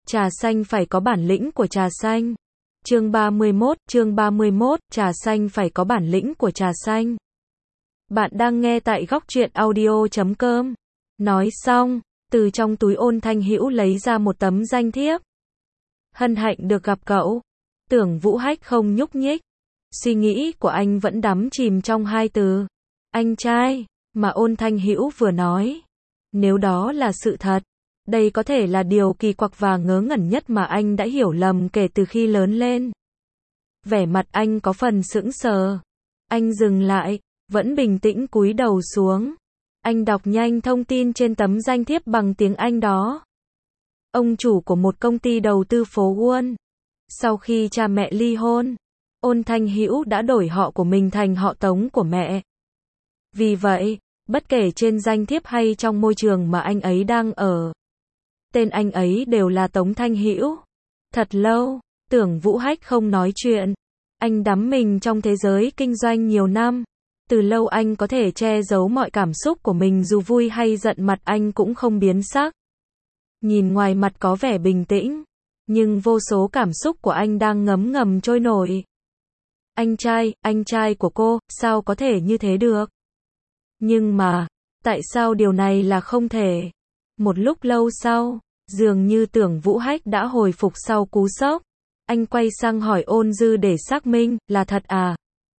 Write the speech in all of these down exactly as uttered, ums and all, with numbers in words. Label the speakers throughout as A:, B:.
A: Trà xanh phải có bản lĩnh của trà xanh. Chương ba mươi mốt, chương ba mươi mốt, trà xanh phải có bản lĩnh của trà xanh. Bạn đang nghe tại góc truyện audio chấm com. Nói xong, từ trong túi Ôn Thanh Hữu lấy ra một tấm danh thiếp. Hân hạnh được gặp cậu. Tưởng Vũ Hách không nhúc nhích. Suy nghĩ của anh vẫn đắm chìm trong hai từ anh trai mà Ôn Thanh Hữu vừa nói. Nếu đó là sự thật, đây có thể là điều kỳ quặc và ngớ ngẩn nhất mà anh đã hiểu lầm kể từ khi lớn lên. Vẻ mặt anh có phần sững sờ. Anh dừng lại, vẫn bình tĩnh cúi đầu xuống. Anh đọc nhanh thông tin trên tấm danh thiếp bằng tiếng Anh đó. Ông chủ của một công ty đầu tư phố Wall. Sau khi cha mẹ ly hôn, Ôn Thanh Hữu đã đổi họ của mình thành họ Tống của mẹ. Vì vậy, bất kể trên danh thiếp hay trong môi trường mà anh ấy đang ở, tên anh ấy đều là Tống Thanh Hữu. Thật lâu, Tưởng Vũ Hách không nói chuyện. Anh đắm mình trong thế giới kinh doanh nhiều năm. Từ lâu anh có thể che giấu mọi cảm xúc của mình, dù vui hay giận mặt anh cũng không biến sắc. Nhìn ngoài mặt có vẻ bình tĩnh, nhưng vô số cảm xúc của anh đang ngấm ngầm trôi nổi. Anh trai, anh trai của cô, sao có thể như thế được? Nhưng mà, tại sao điều này là không thể? Một lúc lâu sau, dường như Tưởng Vũ Hách đã hồi phục sau cú sốc. Anh quay sang hỏi Ôn Dư để xác minh, là thật à?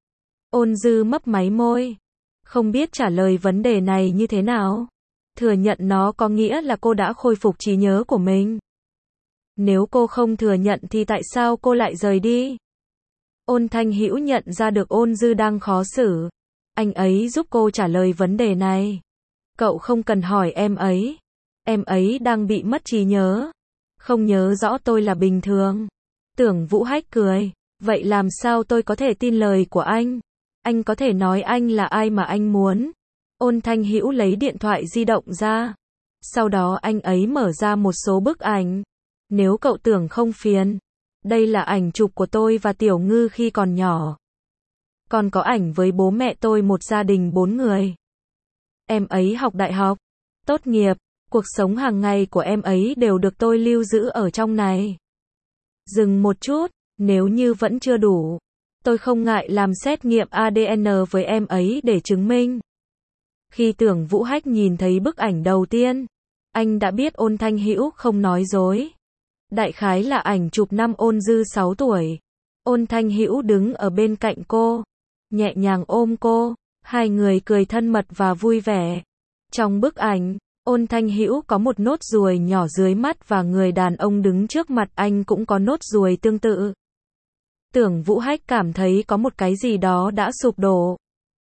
A: Ôn Dư mấp máy môi. Không biết trả lời vấn đề này như thế nào. Thừa nhận nó có nghĩa là cô đã khôi phục trí nhớ của mình. Nếu cô không thừa nhận thì tại sao cô lại rời đi? Ôn Thanh Hữu nhận ra được Ôn Dư đang khó xử. Anh ấy giúp cô trả lời vấn đề này. Cậu không cần hỏi em ấy. Em ấy đang bị mất trí nhớ. Không nhớ rõ tôi là bình thường. Tưởng Vũ Hách cười. Vậy làm sao tôi có thể tin lời của anh? Anh có thể nói anh là ai mà anh muốn. Ôn Thanh Hữu lấy điện thoại di động ra. Sau đó anh ấy mở ra một số bức ảnh. Nếu cậu tưởng không phiền. Đây là ảnh chụp của tôi và Tiểu Ngư khi còn nhỏ. Còn có ảnh với bố mẹ tôi, một gia đình bốn người. Em ấy học đại học, tốt nghiệp, cuộc sống hàng ngày của em ấy đều được tôi lưu giữ ở trong này. Dừng một chút, nếu như vẫn chưa đủ, tôi không ngại làm xét nghiệm a đê en với em ấy để chứng minh. Khi Tưởng Vũ Hách nhìn thấy bức ảnh đầu tiên, anh đã biết Ôn Thanh Hữu không nói dối. Đại khái là ảnh chụp năm Ôn Dư sáu tuổi. Ôn Thanh Hữu đứng ở bên cạnh cô, nhẹ nhàng ôm cô, hai người cười thân mật và vui vẻ. Trong bức ảnh, Ôn Thanh Hữu có một nốt ruồi nhỏ dưới mắt và người đàn ông đứng trước mặt anh cũng có nốt ruồi tương tự. Tưởng Vũ Hách cảm thấy có một cái gì đó đã sụp đổ.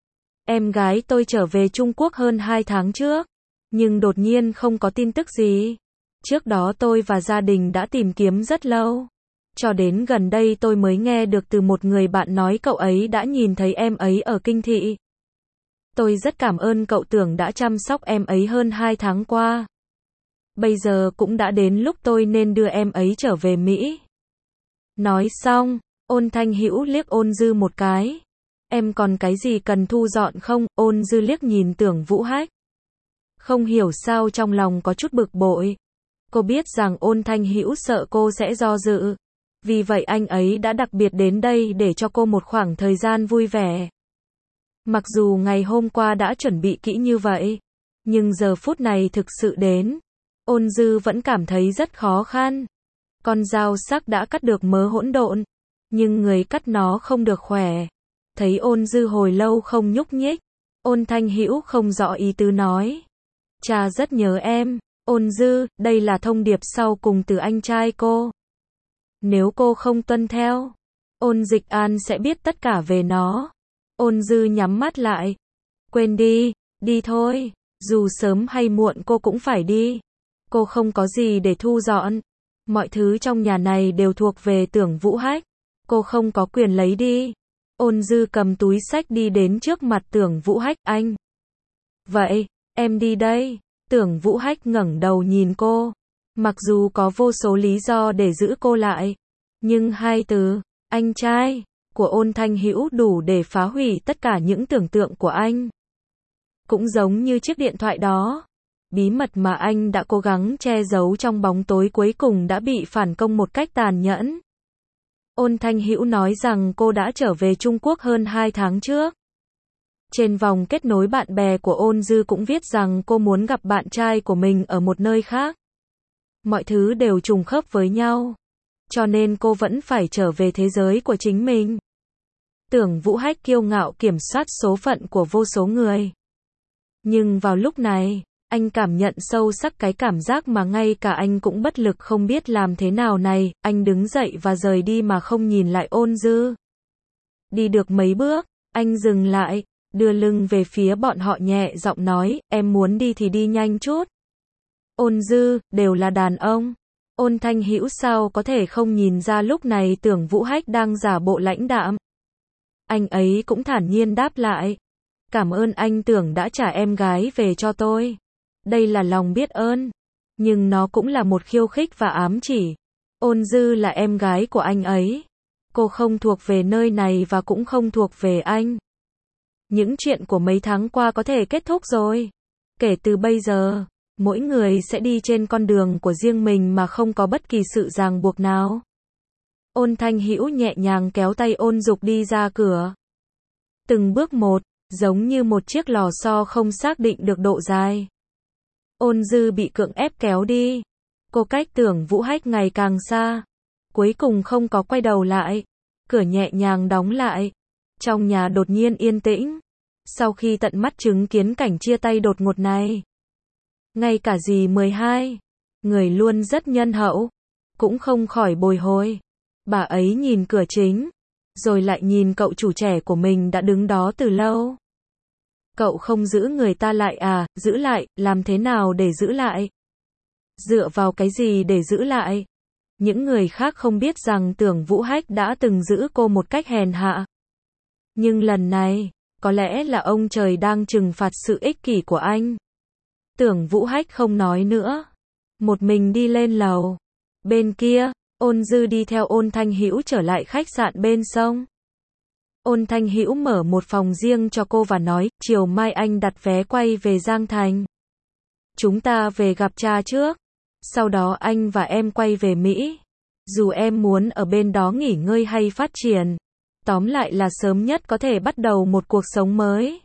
A: Em gái tôi trở về Trung Quốc hơn hai tháng trước, nhưng đột nhiên không có tin tức gì. Trước đó tôi và gia đình đã tìm kiếm rất lâu. Cho đến gần đây tôi mới nghe được từ một người bạn nói cậu ấy đã nhìn thấy em ấy ở Kinh Thị. Tôi rất cảm ơn cậu Tưởng đã chăm sóc em ấy hơn hai tháng qua. Bây giờ cũng đã đến lúc tôi nên đưa em ấy trở về Mỹ. Nói xong, Ôn Thanh Hữu liếc Ôn Dư một cái. Em còn cái gì cần thu dọn không? Ôn Dư liếc nhìn Tưởng Vũ Hách. Không hiểu sao trong lòng có chút bực bội. Cô biết rằng Ôn Thanh Hữu sợ cô sẽ do dự. Vì vậy anh ấy đã đặc biệt đến đây để cho cô một khoảng thời gian vui vẻ. Mặc dù ngày hôm qua đã chuẩn bị kỹ như vậy, nhưng giờ phút này thực sự đến, Ôn Dư vẫn cảm thấy rất khó khăn. Con dao sắc đã cắt được mớ hỗn độn, nhưng người cắt nó không được khỏe. Thấy Ôn Dư hồi lâu không nhúc nhích, Ôn Thanh Hữu không rõ ý tứ nói. Cha rất nhớ em. Ôn Dư, đây là thông điệp sau cùng từ anh trai cô. Nếu cô không tuân theo, Ôn Dịch An sẽ biết tất cả về nó. Ôn Dư nhắm mắt lại. Quên đi, đi thôi. Dù sớm hay muộn cô cũng phải đi. Cô không có gì để thu dọn. Mọi thứ trong nhà này đều thuộc về Tưởng Vũ Hách. Cô không có quyền lấy đi. Ôn Dư cầm túi xách đi đến trước mặt Tưởng Vũ Hách. Anh. Vậy, em đi đây. Tưởng Vũ Hách ngẩng đầu nhìn cô. Mặc dù có vô số lý do để giữ cô lại, nhưng hai từ, anh trai, của Ôn Thanh Hữu đủ để phá hủy tất cả những tưởng tượng của anh. Cũng giống như chiếc điện thoại đó. Bí mật mà anh đã cố gắng che giấu trong bóng tối cuối cùng đã bị phản công một cách tàn nhẫn. Ôn Thanh Hữu nói rằng cô đã trở về Trung Quốc hơn hai tháng trước. Trên vòng kết nối bạn bè của Ôn Dư cũng viết rằng cô muốn gặp bạn trai của mình ở một nơi khác. Mọi thứ đều trùng khớp với nhau. Cho nên cô vẫn phải trở về thế giới của chính mình. Tưởng Vũ Hách kiêu ngạo kiểm soát số phận của vô số người. Nhưng vào lúc này, anh cảm nhận sâu sắc cái cảm giác mà ngay cả anh cũng bất lực không biết làm thế nào này, anh đứng dậy và rời đi mà không nhìn lại Ôn Dư. Đi được mấy bước, anh dừng lại, đưa lưng về phía bọn họ nhẹ giọng nói, em muốn đi thì đi nhanh chút. Ôn Dư, đều là đàn ông. Ôn Thanh Hữu sao có thể không nhìn ra lúc này Tưởng Vũ Hách đang giả bộ lãnh đạm. Anh ấy cũng thản nhiên đáp lại. Cảm ơn anh Tưởng đã trả em gái về cho tôi. Đây là lòng biết ơn. Nhưng nó cũng là một khiêu khích và ám chỉ. Ôn Dư là em gái của anh ấy. Cô không thuộc về nơi này và cũng không thuộc về anh. Những chuyện của mấy tháng qua có thể kết thúc rồi. Kể từ bây giờ, mỗi người sẽ đi trên con đường của riêng mình mà không có bất kỳ sự ràng buộc nào. Ôn Thanh Hữu nhẹ nhàng kéo tay Ôn Dục đi ra cửa. Từng bước một, giống như một chiếc lò xo không xác định được độ dài. Ôn Dư bị cưỡng ép kéo đi. Cô cách Tưởng Vũ Hách ngày càng xa. Cuối cùng không có quay đầu lại. Cửa nhẹ nhàng đóng lại. Trong nhà đột nhiên yên tĩnh. Sau khi tận mắt chứng kiến cảnh chia tay đột ngột này. Ngay cả dì mười hai, người luôn rất nhân hậu, cũng không khỏi bồi hồi. Bà ấy nhìn cửa chính, rồi lại nhìn cậu chủ trẻ của mình đã đứng đó từ lâu. Cậu không giữ người ta lại à, giữ lại, làm thế nào để giữ lại? Dựa vào cái gì để giữ lại? Những người khác không biết rằng Tưởng Vũ Hách đã từng giữ cô một cách hèn hạ. Nhưng lần này, có lẽ là ông trời đang trừng phạt sự ích kỷ của anh. Tưởng Vũ Hách không nói nữa. Một mình đi lên lầu. Bên kia, Ôn Dư đi theo Ôn Thanh Hữu trở lại khách sạn bên sông. Ôn Thanh Hữu mở một phòng riêng cho cô và nói, chiều mai anh đặt vé quay về Giang Thành. Chúng ta về gặp cha trước. Sau đó anh và em quay về Mỹ. Dù em muốn ở bên đó nghỉ ngơi hay phát triển. Tóm lại là sớm nhất có thể bắt đầu một cuộc sống mới.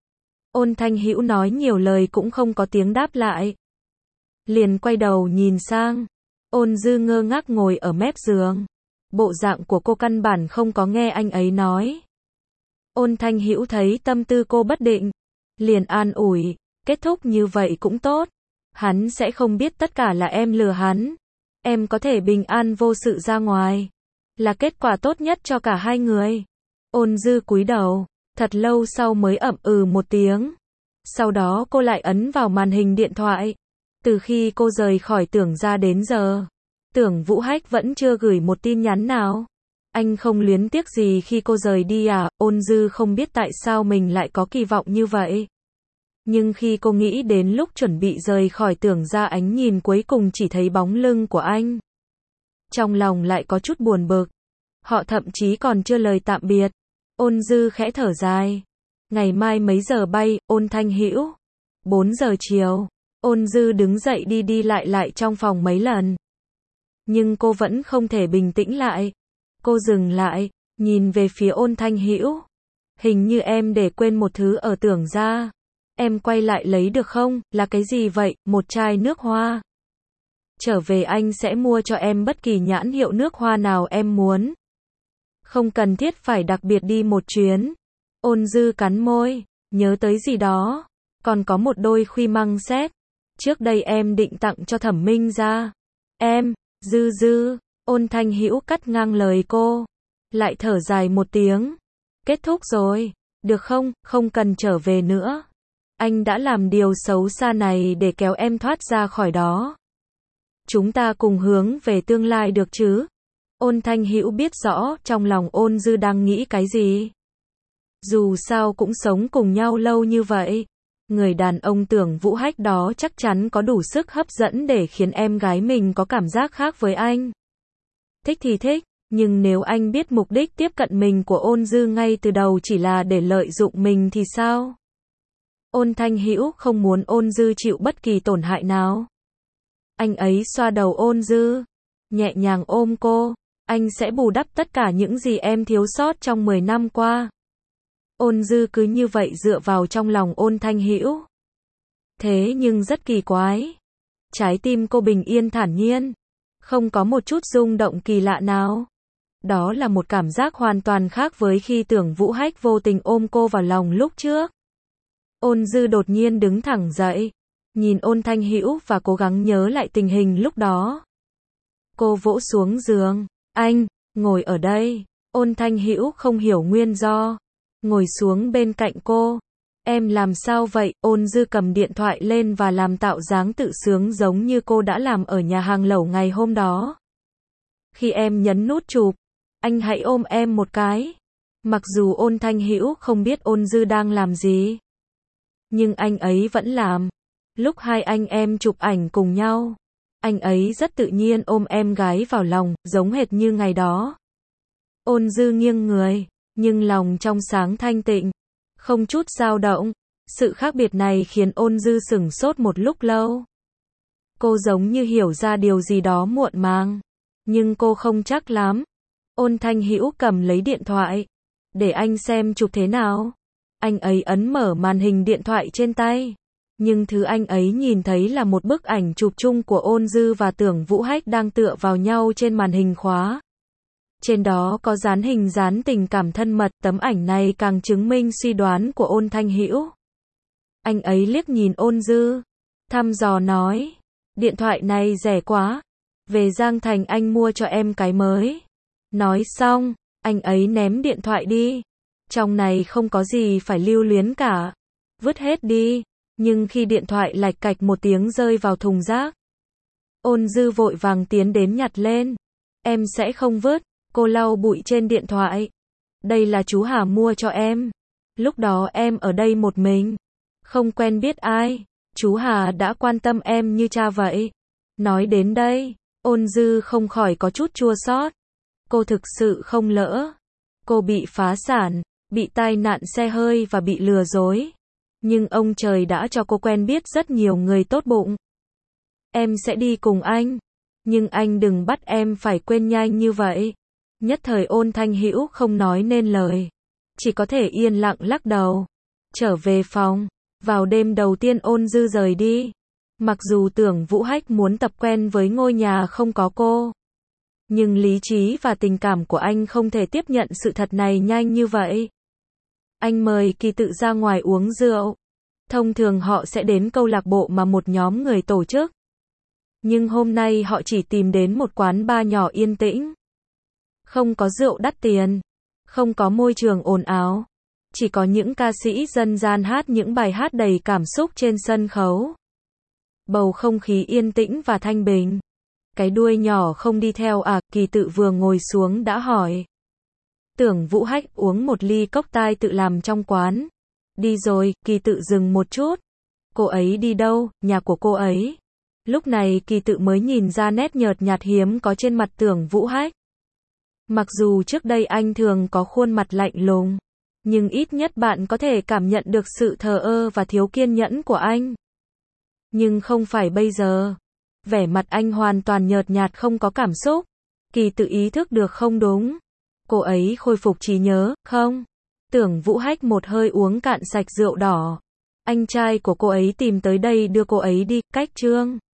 A: Ôn Thanh Hữu nói nhiều lời cũng không có tiếng đáp lại. Liền quay đầu nhìn sang. Ôn Dư ngơ ngác ngồi ở mép giường. Bộ dạng của cô căn bản không có nghe anh ấy nói. Ôn Thanh Hữu thấy tâm tư cô bất định. Liền an ủi, kết thúc như vậy cũng tốt. Hắn sẽ không biết tất cả là em lừa hắn. Em có thể bình an vô sự ra ngoài. Là kết quả tốt nhất cho cả hai người. Ôn Dư cúi đầu. Thật lâu sau mới ậm ừ một tiếng. Sau đó cô lại ấn vào màn hình điện thoại. Từ khi cô rời khỏi Tưởng ra đến giờ, Tưởng Vũ Hách vẫn chưa gửi một tin nhắn nào. Anh không luyến tiếc gì khi cô rời đi à? Ôn Dư không biết tại sao mình lại có kỳ vọng như vậy. Nhưng khi cô nghĩ đến lúc chuẩn bị rời khỏi Tưởng ra, ánh nhìn cuối cùng chỉ thấy bóng lưng của anh. Trong lòng lại có chút buồn bực. Họ thậm chí còn chưa lời tạm biệt. Ôn Dư khẽ thở dài. Ngày mai mấy giờ bay? Ôn Thanh Hữu. bốn giờ chiều. Ôn Dư đứng dậy đi đi lại lại trong phòng mấy lần. Nhưng cô vẫn không thể bình tĩnh lại. Cô dừng lại, nhìn về phía Ôn Thanh Hữu. Hình như em để quên một thứ ở Tưởng ra. Em quay lại lấy được không? Là cái gì vậy? Một chai nước hoa. Trở về anh sẽ mua cho em bất kỳ nhãn hiệu nước hoa nào em muốn. Không cần thiết phải đặc biệt đi một chuyến. Ôn Dư cắn môi, nhớ tới gì đó. Còn có một đôi khuy măng xét. Trước đây em định tặng cho Thẩm Minh ra. Em, Dư Dư. Ôn Thanh Hữu cắt ngang lời cô. Lại thở dài một tiếng. Kết thúc rồi. Được không? Không cần trở về nữa. Anh đã làm điều xấu xa này để kéo em thoát ra khỏi đó. Chúng ta cùng hướng về tương lai được chứ? Ôn Thanh Hữu biết rõ trong lòng Ôn Dư đang nghĩ cái gì. Dù sao cũng sống cùng nhau lâu như vậy. Người đàn ông Tưởng Vũ Hách đó chắc chắn có đủ sức hấp dẫn để khiến em gái mình có cảm giác khác với anh. Thích thì thích, nhưng nếu anh biết mục đích tiếp cận mình của Ôn Dư ngay từ đầu chỉ là để lợi dụng mình thì sao? Ôn Thanh Hữu không muốn Ôn Dư chịu bất kỳ tổn hại nào. Anh ấy xoa đầu Ôn Dư, nhẹ nhàng ôm cô. Anh sẽ bù đắp tất cả những gì em thiếu sót trong mười năm qua. Ôn Dư cứ như vậy dựa vào trong lòng Ôn Thanh Hữu. Thế nhưng rất kỳ quái. Trái tim cô bình yên thản nhiên. Không có một chút rung động kỳ lạ nào. Đó là một cảm giác hoàn toàn khác với khi Tưởng Vũ Hách vô tình ôm cô vào lòng lúc trước. Ôn Dư đột nhiên đứng thẳng dậy. Nhìn Ôn Thanh Hữu và cố gắng nhớ lại tình hình lúc đó. Cô vỗ xuống giường. Anh, ngồi ở đây. Ôn Thanh Hữu không hiểu nguyên do. Ngồi xuống bên cạnh cô. Em làm sao vậy? Ôn Dư cầm điện thoại lên và làm tạo dáng tự sướng giống như cô đã làm ở nhà hàng lẩu ngày hôm đó. Khi em nhấn nút chụp, anh hãy ôm em một cái. Mặc dù Ôn Thanh Hữu không biết Ôn Dư đang làm gì, nhưng anh ấy vẫn làm. Lúc hai anh em chụp ảnh cùng nhau, anh ấy rất tự nhiên ôm em gái vào lòng, giống hệt như ngày đó. Ôn Dư nghiêng người, nhưng lòng trong sáng thanh tịnh, không chút dao động. Sự khác biệt này khiến Ôn Dư sửng sốt một lúc lâu. Cô giống như hiểu ra điều gì đó muộn màng, nhưng cô không chắc lắm. Ôn Thanh Hữu cầm lấy điện thoại. Để anh xem chụp thế nào. Anh ấy ấn mở màn hình điện thoại trên tay. Nhưng thứ anh ấy nhìn thấy là một bức ảnh chụp chung của Ôn Dư và Tưởng Vũ Hách đang tựa vào nhau trên màn hình khóa. Trên đó có dán hình dán tình cảm thân mật, tấm ảnh này càng chứng minh suy đoán của Ôn Thanh Hữu. Anh ấy liếc nhìn Ôn Dư, thăm dò nói, điện thoại này rẻ quá, về Giang Thành anh mua cho em cái mới. Nói xong, anh ấy ném điện thoại đi. Trong này không có gì phải lưu luyến cả, vứt hết đi. Nhưng khi điện thoại lạch cạch một tiếng rơi vào thùng rác, Ôn Dư vội vàng tiến đến nhặt lên. Em sẽ không vứt. Cô lau bụi trên điện thoại. Đây là chú Hà mua cho em. Lúc đó em ở đây một mình, không quen biết ai. Chú Hà đã quan tâm em như cha vậy. Nói đến đây, Ôn Dư không khỏi có chút chua xót. Cô thực sự không lỡ. Cô bị phá sản, bị tai nạn xe hơi và bị lừa dối. Nhưng ông trời đã cho cô quen biết rất nhiều người tốt bụng. Em sẽ đi cùng anh. Nhưng anh đừng bắt em phải quên nhanh như vậy. Nhất thời Ôn Thanh Hữu không nói nên lời. Chỉ có thể yên lặng lắc đầu. Trở về phòng. Vào đêm đầu tiên Ôn Dư rời đi. Mặc dù Tưởng Vũ Hách muốn tập quen với ngôi nhà không có cô, nhưng lý trí và tình cảm của anh không thể tiếp nhận sự thật này nhanh như vậy. Anh mời Kỳ Tự ra ngoài uống rượu. Thông thường họ sẽ đến câu lạc bộ mà một nhóm người tổ chức. Nhưng hôm nay họ chỉ tìm đến một quán bar nhỏ yên tĩnh. Không có rượu đắt tiền, không có môi trường ồn ào, chỉ có những ca sĩ dân gian hát những bài hát đầy cảm xúc trên sân khấu. Bầu không khí yên tĩnh và thanh bình. Cái đuôi nhỏ không đi theo à? Kỳ Tự vừa ngồi xuống đã hỏi. Tưởng Vũ Hách uống một ly cốc tai tự làm trong quán. Đi rồi. Kỳ Tự dừng một chút. Cô ấy đi đâu? Nhà của cô ấy. Lúc này Kỳ Tự mới nhìn ra nét nhợt nhạt hiếm có trên mặt Tưởng Vũ Hách. Mặc dù trước đây anh thường có khuôn mặt lạnh lùng, nhưng ít nhất bạn có thể cảm nhận được sự thờ ơ và thiếu kiên nhẫn của anh. Nhưng không phải bây giờ. Vẻ mặt anh hoàn toàn nhợt nhạt không có cảm xúc. Kỳ Tự ý thức được không đúng. Cô ấy khôi phục trí nhớ, không? Tưởng Vũ Hách một hơi uống cạn sạch rượu đỏ. Anh trai của cô ấy tìm tới đây đưa cô ấy đi, cách Trương